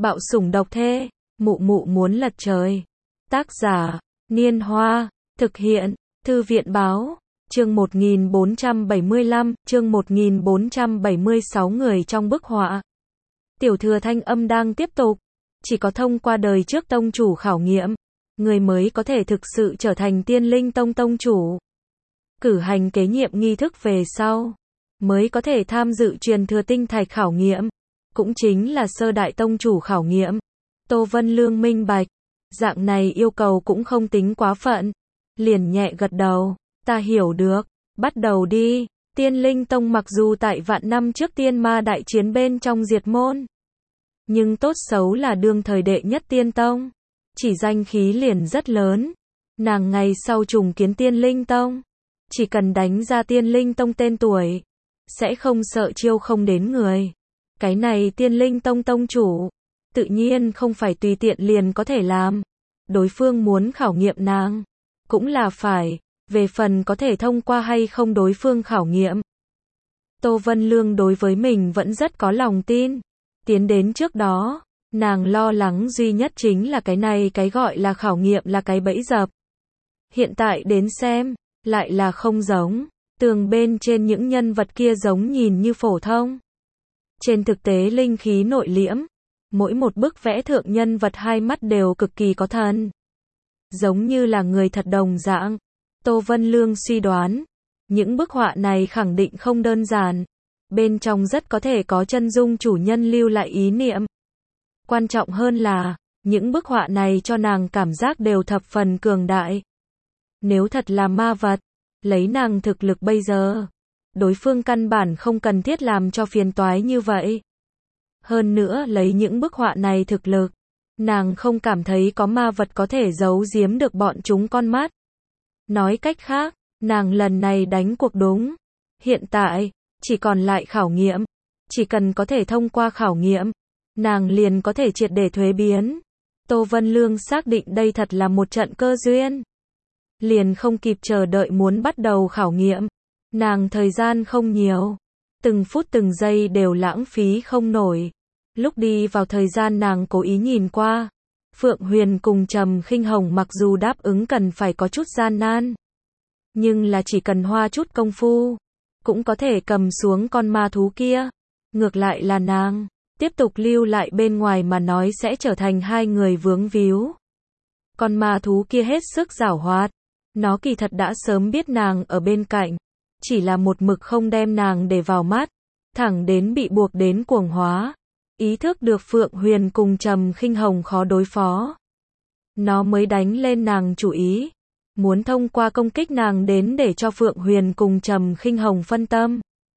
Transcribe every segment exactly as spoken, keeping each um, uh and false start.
Bạo sủng độc thê, mụ mụ muốn lật trời. Tác giả, Niên Hoa, thực hiện, Thư viện báo, chương một nghìn bốn trăm bảy mươi lăm, chương một nghìn bốn trăm bảy mươi sáu người trong bức họa. Tiểu thừa thanh âm đang tiếp tục, chỉ có thông qua đời trước tông chủ khảo nghiệm, người mới có thể thực sự trở thành Tiên Linh Tông tông chủ. Cử hành kế nhiệm nghi thức về sau, mới có thể tham dự truyền thừa tinh thạch khảo nghiệm, cũng chính là sơ đại tông chủ khảo nghiệm. Tô Vân Lương minh bạch, dạng này yêu cầu cũng không tính quá phận, liền nhẹ gật đầu, ta hiểu được, bắt đầu đi. Tiên Linh Tông mặc dù tại vạn năm trước tiên ma đại chiến bên trong diệt môn, nhưng tốt xấu là đương thời đệ nhất tiên tông, chỉ danh khí liền rất lớn. Nàng ngày sau trùng kiến Tiên Linh Tông, chỉ cần đánh ra Tiên Linh Tông tên tuổi, sẽ không sợ chiêu không đến người. Cái này Tiên Linh Tông tông chủ, tự nhiên không phải tùy tiện liền có thể làm. Đối phương muốn khảo nghiệm nàng, cũng là phải, về phần có thể thông qua hay không đối phương khảo nghiệm. Tô Vân Lương đối với mình vẫn rất có lòng tin. Tiến đến trước đó, nàng lo lắng duy nhất chính là cái này cái gọi là khảo nghiệm là cái bẫy dập. Hiện tại đến xem, lại là không giống. Tường bên trên những nhân vật kia giống nhìn như phổ thông. Trên thực tế linh khí nội liễm, mỗi một bức vẽ thượng nhân vật hai mắt đều cực kỳ có thần. Giống như là người thật đồng dạng. Tô Vân Lương suy đoán, những bức họa này khẳng định không đơn giản. Bên trong rất có thể có chân dung chủ nhân lưu lại ý niệm. Quan trọng hơn là, những bức họa này cho nàng cảm giác đều thập phần cường đại. Nếu thật là ma vật, lấy nàng thực lực bây giờ, đối phương căn bản không cần thiết làm cho phiền toái như vậy. Hơn nữa lấy những bức họa này thực lực, nàng không cảm thấy có ma vật có thể giấu giếm được bọn chúng con mắt. Nói cách khác, nàng lần này đánh cuộc đúng. Hiện tại, chỉ còn lại khảo nghiệm. Chỉ cần có thể thông qua khảo nghiệm, nàng liền có thể triệt để thuế biến. Tô Vân Lương xác định đây thật là một trận cơ duyên. Liền không kịp chờ đợi muốn bắt đầu khảo nghiệm. Nàng thời gian không nhiều. Từng phút từng giây đều lãng phí không nổi. Lúc đi vào thời gian nàng cố ý nhìn qua. Phượng Huyền cùng Trầm Khinh Hồng mặc dù đáp ứng cần phải có chút gian nan, nhưng là chỉ cần hoa chút công phu, cũng có thể cầm xuống con ma thú kia. Ngược lại là nàng, tiếp tục lưu lại bên ngoài mà nói sẽ trở thành hai người vướng víu. Con ma thú kia hết sức giảo hoạt. Nó kỳ thật đã sớm biết nàng ở bên cạnh, chỉ là một mực không đem nàng để vào mắt, thẳng đến bị buộc đến cuồng hóa. Ý thức được Phượng Huyền cùng Trầm Khinh Hồng khó đối phó, nó mới đánh lên nàng chủ ý, muốn thông qua công kích nàng đến để cho Phượng Huyền cùng Trầm Khinh Hồng phân tâm.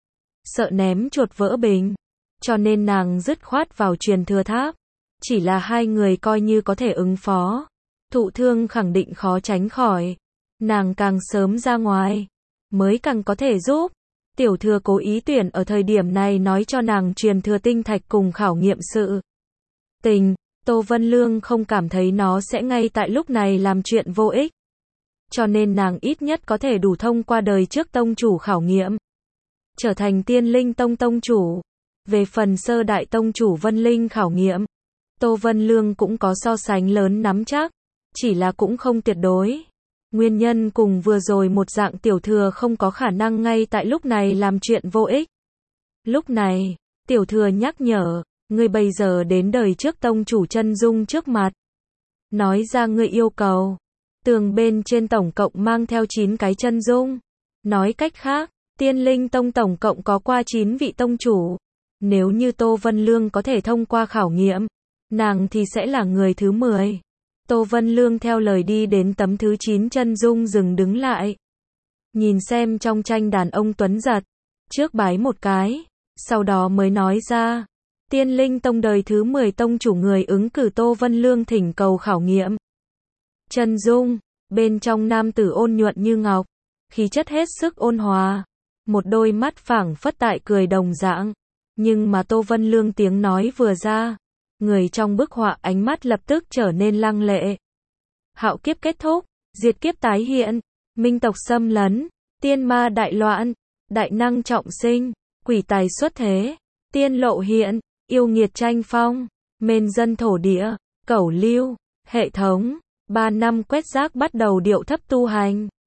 Sợ ném chuột vỡ bình, cho nên nàng dứt khoát vào truyền thừa tháp. Chỉ là hai người coi như có thể ứng phó, thụ thương khẳng định khó tránh khỏi. Nàng càng sớm ra ngoài, mới càng có thể giúp. Tiểu thừa cố ý tuyển ở thời điểm này nói cho nàng truyền thừa tinh thạch cùng khảo nghiệm sự tình. Tô Vân Lương không cảm thấy nó sẽ ngay tại lúc này làm chuyện vô ích. Cho nên nàng ít nhất có thể đủ thông qua đời trước tông chủ khảo nghiệm, trở thành Tiên Linh Tông tông chủ. Về phần sơ đại tông chủ Vân Linh khảo nghiệm, Tô Vân Lương cũng có so sánh lớn nắm chắc, chỉ là cũng không tuyệt đối. Nguyên nhân cùng vừa rồi một dạng tiểu thừa không có khả năng ngay tại lúc này làm chuyện vô ích. Lúc này, tiểu thừa nhắc nhở, ngươi bây giờ đến đời trước tông chủ chân dung trước mặt. Nói ra ngươi yêu cầu. Tường bên trên tổng cộng mang theo chín cái chân dung. Nói cách khác, Tiên Linh Tông tổng cộng có qua chín vị tông chủ. Nếu như Tô Vân Lương có thể thông qua khảo nghiệm, nàng thì sẽ là người thứ mười. Tô Vân Lương theo lời đi đến tấm thứ chín chân dung dừng đứng lại. Nhìn xem trong tranh đàn ông tuấn giật, trước bái một cái, sau đó mới nói ra. Tiên Linh Tông đời thứ mười tông chủ người ứng cử Tô Vân Lương thỉnh cầu khảo nghiệm. Chân dung, bên trong nam tử ôn nhuận như ngọc, khí chất hết sức ôn hòa, một đôi mắt phảng phất tại cười đồng dạng. Nhưng mà Tô Vân Lương tiếng nói vừa ra, người trong bức họa ánh mắt lập tức trở nên lăng lệ. Hạo kiếp kết thúc, diệt kiếp tái hiện, minh tộc xâm lấn, tiên ma đại loạn, đại năng trọng sinh, quỷ tài xuất thế, tiên lộ hiện, yêu nghiệt tranh phong, Mên dân thổ địa, cẩu lưu, hệ thống, ba năm quét rác bắt đầu điệu thấp tu hành.